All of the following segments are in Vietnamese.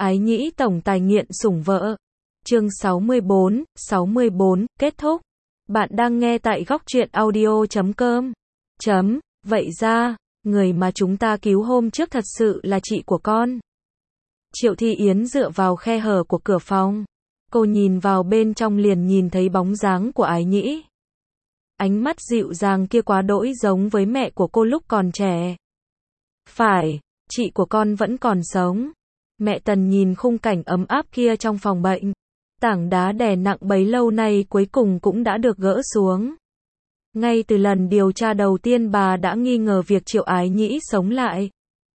Ái nhĩ tổng tài nghiện sủng vợ. Chương 64, kết thúc. Bạn đang nghe tại góc truyện audio.com. Vậy ra, người mà chúng ta cứu hôm trước thật sự là chị của con. Triệu Thi Yến dựa vào khe hở của cửa phòng. Cô nhìn vào bên trong liền nhìn thấy bóng dáng của Ái nhĩ. Ánh mắt dịu dàng kia quá đỗi giống với mẹ của cô lúc còn trẻ. Phải, chị của con vẫn còn sống. Mẹ Tần nhìn khung cảnh ấm áp kia trong phòng bệnh. Tảng đá đè nặng bấy lâu nay cuối cùng cũng đã được gỡ xuống. Ngay từ lần điều tra đầu tiên bà đã nghi ngờ việc Triệu Ái nhĩ sống lại.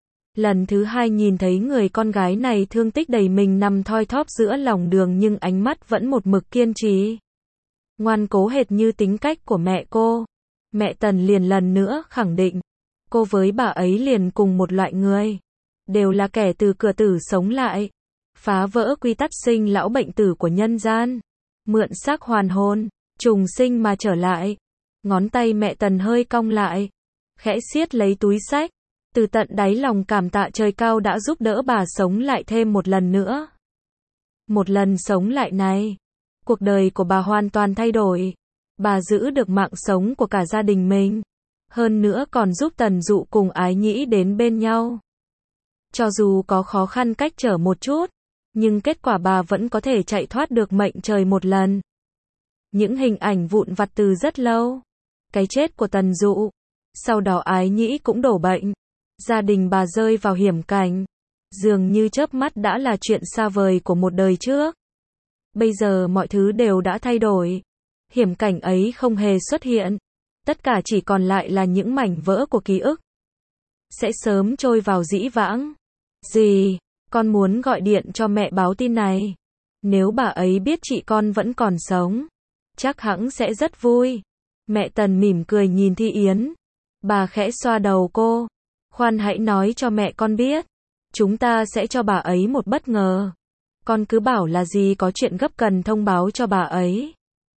Lần thứ hai nhìn thấy người con gái này thương tích đầy mình nằm thoi thóp giữa lòng đường nhưng ánh mắt vẫn một mực kiên trì. Ngoan cố hệt như tính cách của mẹ cô. Mẹ Tần liền lần nữa khẳng định. Cô với bà ấy liền cùng một loại người. Đều là kẻ từ cửa tử sống lại. Phá vỡ quy tắc sinh lão bệnh tử của nhân gian. Mượn xác hoàn hồn. Trùng sinh mà trở lại. Ngón tay mẹ Tần hơi cong lại. Khẽ siết lấy túi xách. Từ tận đáy lòng cảm tạ trời cao đã giúp đỡ bà sống lại thêm một lần nữa. Một lần sống lại này. Cuộc đời của bà hoàn toàn thay đổi. Bà giữ được mạng sống của cả gia đình mình. Hơn nữa còn giúp Tần Dụ cùng Ái nhĩ đến bên nhau. Cho dù có khó khăn cách trở một chút, nhưng kết quả bà vẫn có thể chạy thoát được mệnh trời một lần. Những hình ảnh vụn vặt từ rất lâu. Cái chết của Tần Dụ. Sau đó Ái nhĩ cũng đổ bệnh. Gia đình bà rơi vào hiểm cảnh. Dường như chớp mắt đã là chuyện xa vời của một đời trước. Bây giờ mọi thứ đều đã thay đổi. Hiểm cảnh ấy không hề xuất hiện. Tất cả chỉ còn lại là những mảnh vỡ của ký ức. Sẽ sớm trôi vào dĩ vãng. Dì, con muốn gọi điện cho mẹ báo tin này. Nếu bà ấy biết chị con vẫn còn sống, chắc hẳn sẽ rất vui. Mẹ Tần mỉm cười nhìn Thi Yến. Bà khẽ xoa đầu cô. Khoan hãy nói cho mẹ con biết. Chúng ta sẽ cho bà ấy một bất ngờ. Con cứ bảo là gì có chuyện gấp cần thông báo cho bà ấy.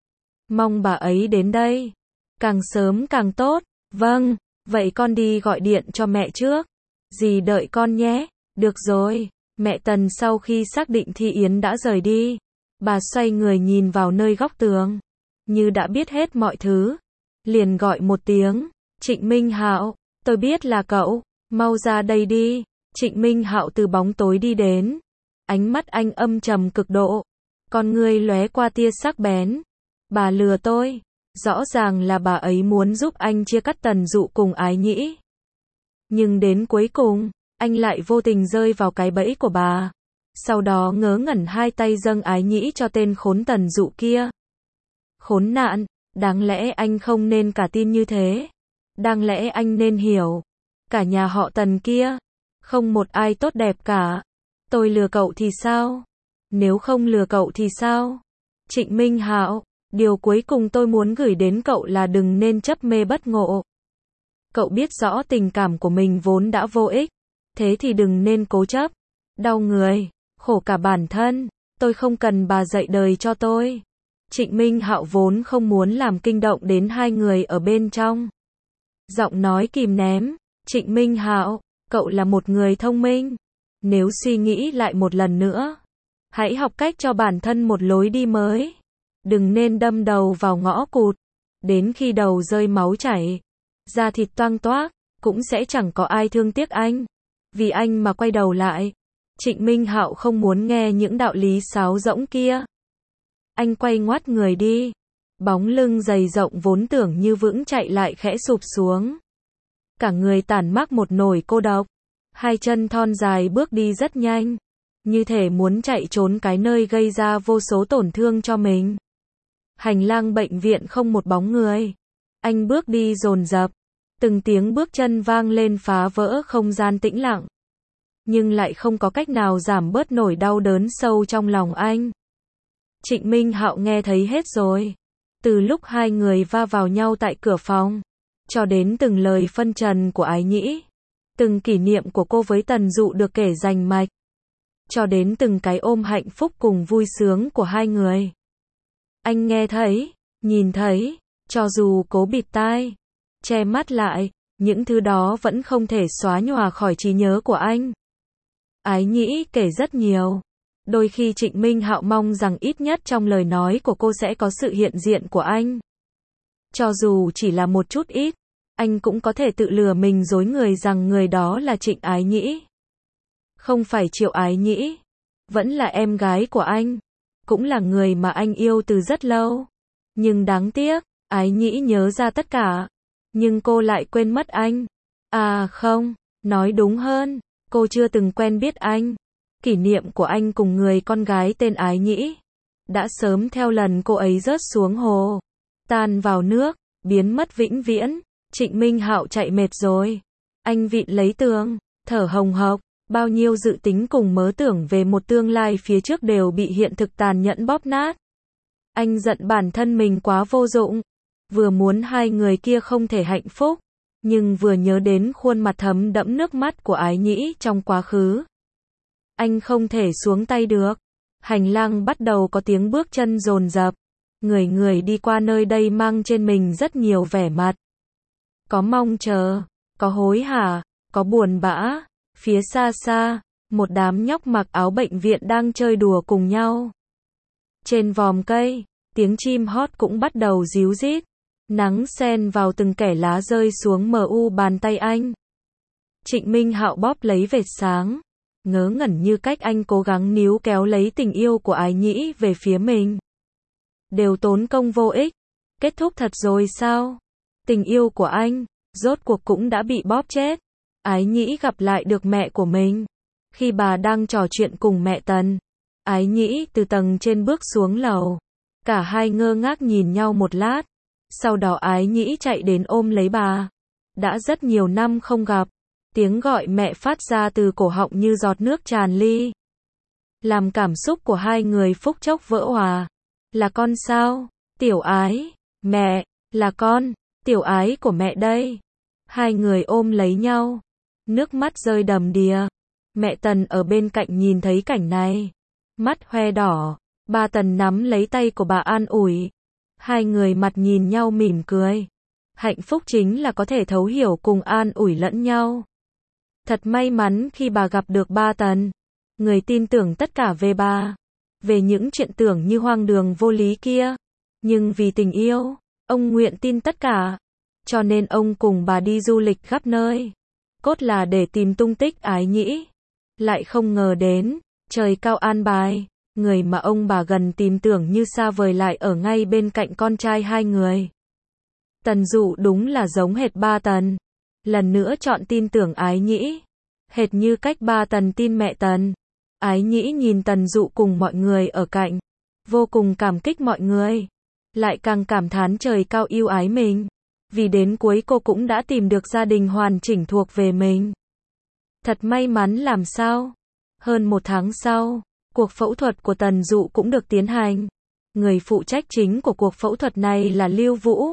Mong bà ấy đến đây. Càng sớm càng tốt. Vâng, vậy con đi gọi điện cho mẹ trước. Dì đợi con nhé. Được rồi. Mẹ Tần sau khi xác định Thi Yến đã rời đi. Bà xoay người nhìn vào nơi góc tường. Như đã biết hết mọi thứ. Liền gọi một tiếng. Trịnh Minh Hạo, tôi biết là cậu. Mau ra đây đi. Trịnh Minh Hạo từ bóng tối đi đến. Ánh mắt anh âm trầm cực độ. Con ngươi lóe qua tia sắc bén. Bà lừa tôi. Rõ ràng là bà ấy muốn giúp anh chia cắt Tần Dụ cùng Ái nhĩ. Nhưng đến cuối cùng, anh lại vô tình rơi vào cái bẫy của bà. Sau đó ngớ ngẩn hai tay dâng Ái nhĩ cho tên khốn Tần Dụ kia. Khốn nạn, đáng lẽ anh không nên cả tin như thế. Đáng lẽ anh nên hiểu. Cả nhà họ Tần kia, không một ai tốt đẹp cả. Tôi lừa cậu thì sao? Nếu không lừa cậu thì sao? Trịnh Minh Hạo, điều cuối cùng tôi muốn gửi đến cậu là đừng nên chấp mê bất ngộ. Cậu biết rõ tình cảm của mình vốn đã vô ích. Thế thì đừng nên cố chấp. Đau người, khổ cả bản thân. Tôi không cần bà dạy đời cho tôi. Trịnh Minh Hạo vốn không muốn làm kinh động đến hai người ở bên trong. Giọng nói kìm nén. Trịnh Minh Hạo, cậu là một người thông minh. Nếu suy nghĩ lại một lần nữa, hãy học cách cho bản thân một lối đi mới. Đừng nên đâm đầu vào ngõ cụt. Đến khi đầu rơi máu chảy, da thịt toang toác, cũng sẽ chẳng có ai thương tiếc anh. Vì anh mà quay đầu lại. Trịnh Minh Hạo không muốn nghe những đạo lý sáo rỗng kia. Anh quay ngoắt người đi. Bóng lưng dày rộng vốn tưởng như vững chạy lại khẽ sụp xuống. Cả người tản mát một nỗi cô độc. Hai chân thon dài bước đi rất nhanh. Như thể muốn chạy trốn cái nơi gây ra vô số tổn thương cho mình. Hành lang bệnh viện không một bóng người. Anh bước đi dồn dập. Từng tiếng bước chân vang lên phá vỡ không gian tĩnh lặng. Nhưng lại không có cách nào giảm bớt nỗi đau đớn sâu trong lòng anh. Trịnh Minh Hạo nghe thấy hết rồi. Từ lúc hai người va vào nhau tại cửa phòng, cho đến từng lời phân trần của Ái nhĩ, từng kỷ niệm của cô với Tần Dụ được kể rành mạch, cho đến từng cái ôm hạnh phúc cùng vui sướng của hai người. Anh nghe thấy, nhìn thấy, cho dù cố bịt tai, che mắt lại, những thứ đó vẫn không thể xóa nhòa khỏi trí nhớ của anh. Ái Nhĩ kể rất nhiều. Đôi khi Trịnh Minh Hạo mong rằng ít nhất trong lời nói của cô sẽ có sự hiện diện của anh. Cho dù chỉ là một chút ít, anh cũng có thể tự lừa mình dối người rằng người đó là Trịnh Ái Nhĩ. Không phải Triệu Ái Nhĩ, vẫn là em gái của anh, cũng là người mà anh yêu từ rất lâu. Nhưng đáng tiếc, Ái Nhĩ nhớ ra tất cả, nhưng cô lại quên mất anh. À không, nói đúng hơn, cô chưa từng quen biết anh. Kỷ niệm của anh cùng người con gái tên Ái Nhĩ đã sớm theo lần cô ấy rớt xuống hồ, tan vào nước, biến mất vĩnh viễn. Trịnh Minh Hạo chạy mệt rồi. Anh vịn lấy tường, thở hồng hộc, bao nhiêu dự tính cùng mơ tưởng về một tương lai phía trước đều bị hiện thực tàn nhẫn bóp nát. Anh giận bản thân mình quá vô dụng, vừa muốn hai người kia không thể hạnh phúc, nhưng vừa nhớ đến khuôn mặt thấm đẫm nước mắt của Ái Nhĩ trong quá khứ. Anh không thể xuống tay được. Hành lang bắt đầu có tiếng bước chân dồn dập. Người người đi qua nơi đây mang trên mình rất nhiều vẻ mặt. Có mong chờ, có hối hả, có buồn bã. Phía xa xa, một đám nhóc mặc áo bệnh viện đang chơi đùa cùng nhau. Trên vòm cây, tiếng chim hót cũng bắt đầu ríu rít. Nắng xen vào từng kẻ lá rơi xuống mờ u bàn tay anh. Trịnh Minh Hạo bóp lấy vệt sáng, ngớ ngẩn như cách anh cố gắng níu kéo lấy tình yêu của Ái Nhĩ về phía mình. Đều tốn công vô ích. Kết thúc thật rồi sao? Tình yêu của anh, rốt cuộc cũng đã bị bóp chết. Ái Nhĩ gặp lại được mẹ của mình. Khi bà đang trò chuyện cùng mẹ Tần, Ái Nhĩ từ tầng trên bước xuống lầu. Cả hai ngơ ngác nhìn nhau một lát. Sau đó Ái Nhĩ chạy đến ôm lấy bà. Đã rất nhiều năm không gặp. Tiếng gọi mẹ phát ra từ cổ họng như giọt nước tràn ly. Làm cảm xúc của hai người phút chốc vỡ hòa. Là con sao? Tiểu Ái. Mẹ, là con. Tiểu Ái của mẹ đây. Hai người ôm lấy nhau. Nước mắt rơi đầm đìa. Mẹ Tần ở bên cạnh nhìn thấy cảnh này. Mắt hoe đỏ. Ba Tần nắm lấy tay của bà an ủi. Hai người mặt nhìn nhau mỉm cười. Hạnh phúc chính là có thể thấu hiểu cùng an ủi lẫn nhau. Thật may mắn khi bà gặp được ba Tần. Người tin tưởng tất cả về bà. Về những chuyện tưởng như hoang đường vô lý kia. Nhưng vì tình yêu, ông nguyện tin tất cả. Cho nên ông cùng bà đi du lịch khắp nơi. Cốt là để tìm tung tích Ái Nhĩ. Lại không ngờ đến, trời cao an bài. Người mà ông bà gần tin tưởng như xa vời lại ở ngay bên cạnh con trai hai người. Tần Dụ đúng là giống hệt ba Tần. Lần nữa chọn tin tưởng Ái Nhĩ. Hệt như cách ba Tần tin mẹ Tần. Ái Nhĩ nhìn Tần Dụ cùng mọi người ở cạnh. Vô cùng cảm kích mọi người. Lại càng cảm thán trời cao yêu ái mình. Vì đến cuối cô cũng đã tìm được gia đình hoàn chỉnh thuộc về mình. Thật may mắn làm sao. Hơn một tháng sau, cuộc phẫu thuật của Tần Dụ cũng được tiến hành. Người phụ trách chính của cuộc phẫu thuật này là Lưu Vũ.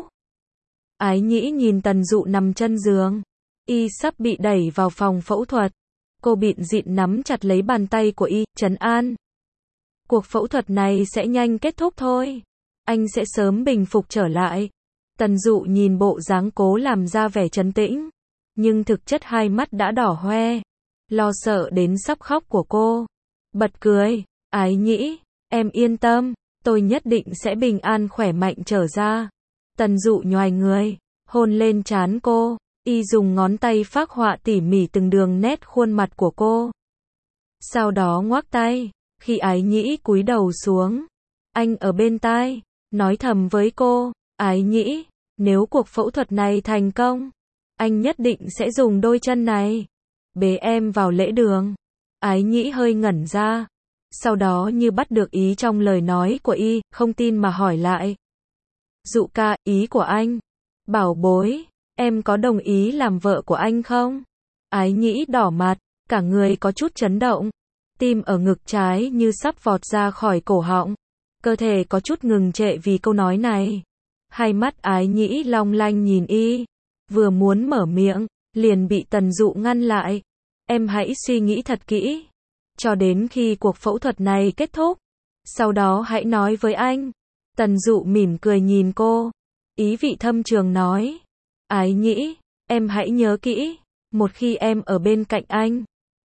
Ái Nhĩ nhìn Tần Dụ nằm chân giường. Y sắp bị đẩy vào phòng phẫu thuật. Cô bịn dịn nắm chặt lấy bàn tay của Y, trấn an. Cuộc phẫu thuật này sẽ nhanh kết thúc thôi. Anh sẽ sớm bình phục trở lại. Tần Dụ nhìn bộ dáng cố làm ra vẻ trấn tĩnh. Nhưng thực chất hai mắt đã đỏ hoe. Lo sợ đến sắp khóc của cô. Bật cười. Ái Nhĩ, em yên tâm. Tôi nhất định sẽ bình an khỏe mạnh trở ra. Tần Dụ nhoài người. Hôn lên trán cô. Y dùng ngón tay phác họa tỉ mỉ từng đường nét khuôn mặt của cô. Sau đó ngoác tay. Khi Ái Nhĩ cúi đầu xuống, anh ở bên tai, nói thầm với cô. Ái Nhĩ, nếu cuộc phẫu thuật này thành công, anh nhất định sẽ dùng đôi chân này bế em vào lễ đường. Ái Nhĩ hơi ngẩn ra. Sau đó như bắt được ý trong lời nói của Y, không tin mà hỏi lại. Dụ ca, ý của anh. Bảo bối, em có đồng ý làm vợ của anh không? Ái Nhĩ đỏ mặt, cả người có chút chấn động. Tim ở ngực trái như sắp vọt ra khỏi cổ họng. Cơ thể có chút ngừng trệ vì câu nói này. Hai mắt Ái Nhĩ long lanh nhìn Y. Vừa muốn mở miệng, liền bị Tần Dụ ngăn lại. Em hãy suy nghĩ thật kỹ. Cho đến khi cuộc phẫu thuật này kết thúc. Sau đó hãy nói với anh. Tần Dụ mỉm cười nhìn cô. Ý vị thâm trường nói. Ái Nhĩ, em hãy nhớ kỹ. Một khi em ở bên cạnh anh,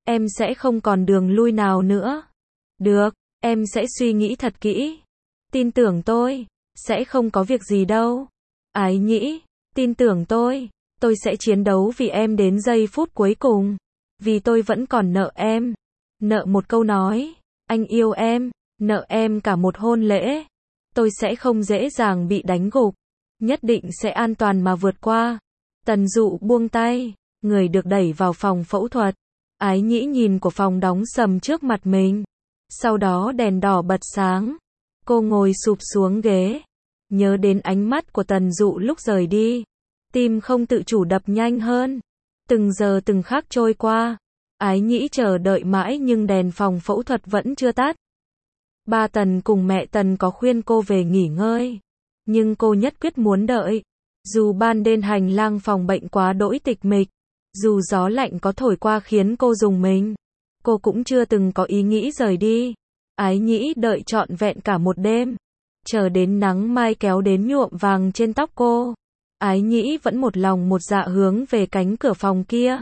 em sẽ không còn đường lui nào nữa. Được, em sẽ suy nghĩ thật kỹ. Tin tưởng tôi, sẽ không có việc gì đâu. Ái Nhĩ, tin tưởng tôi sẽ chiến đấu vì em đến giây phút cuối cùng. Vì tôi vẫn còn nợ em. Nợ một câu nói, anh yêu em, nợ em cả một hôn lễ. Tôi sẽ không dễ dàng bị đánh gục. Nhất định sẽ an toàn mà vượt qua. Tần Dụ buông tay, người được đẩy vào phòng phẫu thuật. Ái Nhĩ nhìn của phòng đóng sầm trước mặt mình. Sau đó đèn đỏ bật sáng. Cô ngồi sụp xuống ghế. Nhớ đến ánh mắt của Tần Dụ lúc rời đi. Tim không tự chủ đập nhanh hơn. Từng giờ từng khắc trôi qua. Ái Nhĩ chờ đợi mãi nhưng đèn phòng phẫu thuật vẫn chưa tắt. Ba Tần cùng mẹ Tần có khuyên cô về nghỉ ngơi. Nhưng cô nhất quyết muốn đợi. Dù ban đêm hành lang phòng bệnh quá đỗi tịch mịch. Dù gió lạnh có thổi qua khiến cô rùng mình. Cô cũng chưa từng có ý nghĩ rời đi. Ái Nhĩ đợi trọn vẹn cả một đêm. Chờ đến nắng mai kéo đến nhuộm vàng trên tóc cô. Ái Nhĩ vẫn một lòng một dạ hướng về cánh cửa phòng kia.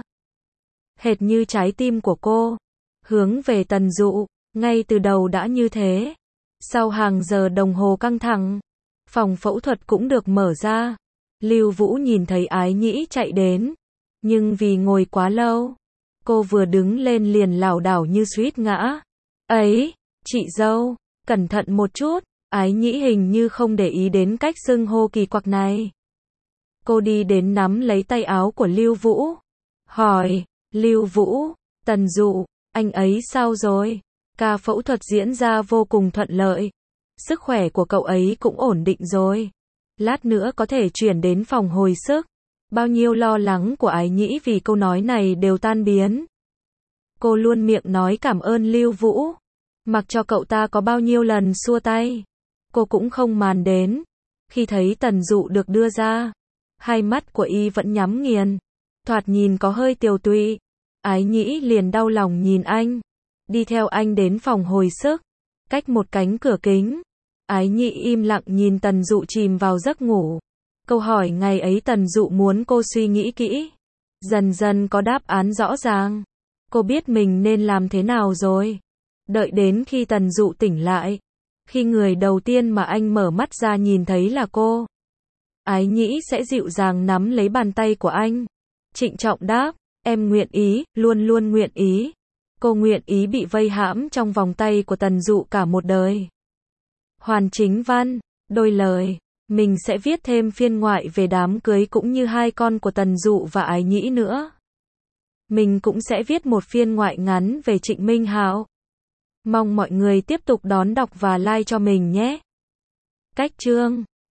Hệt như trái tim của cô. Hướng về Tần Dụ. Ngay từ đầu đã như thế. Sau hàng giờ đồng hồ căng thẳng. Phòng phẫu thuật cũng được mở ra. Lưu Vũ nhìn thấy Ái Nhĩ chạy đến. Nhưng vì ngồi quá lâu. Cô vừa đứng lên liền lảo đảo như suýt ngã. Ấy, chị dâu, cẩn thận một chút. Ái Nhĩ hình như không để ý đến cách xưng hô kỳ quặc này. Cô đi đến nắm lấy tay áo của Lưu Vũ. Hỏi, Lưu Vũ, Tần Dụ, anh ấy sao rồi? Ca phẫu thuật diễn ra vô cùng thuận lợi. Sức khỏe của cậu ấy cũng ổn định rồi. Lát nữa có thể chuyển đến phòng hồi sức. Bao nhiêu lo lắng của Ái Nhĩ vì câu nói này đều tan biến. Cô luôn miệng nói cảm ơn Lưu Vũ. Mặc cho cậu ta có bao nhiêu lần xua tay. Cô cũng không màn đến. Khi thấy Tần Dụ được đưa ra. Hai mắt của y vẫn nhắm nghiền. Thoạt nhìn có hơi tiều tụy. Ái Nhĩ liền đau lòng nhìn anh. Đi theo anh đến phòng hồi sức. Cách một cánh cửa kính. Ái Nhĩ im lặng nhìn Tần Dụ chìm vào giấc ngủ. Câu hỏi ngày ấy Tần Dụ muốn cô suy nghĩ kỹ. Dần dần có đáp án rõ ràng. Cô biết mình nên làm thế nào rồi. Đợi đến khi Tần Dụ tỉnh lại. Khi người đầu tiên mà anh mở mắt ra nhìn thấy là cô. Ái Nhĩ sẽ dịu dàng nắm lấy bàn tay của anh. Trịnh trọng đáp, em nguyện ý, luôn luôn nguyện ý. Cô nguyện ý bị vây hãm trong vòng tay của Tần Dụ cả một đời. Hoàn Chính Văn, đôi lời. Mình sẽ viết thêm phiên ngoại về đám cưới cũng như hai con của Tần Dụ và Ái Nhĩ nữa. Mình cũng sẽ viết một phiên ngoại ngắn về Trịnh Minh Hạo. Mong mọi người tiếp tục đón đọc và like cho mình nhé. Cách chương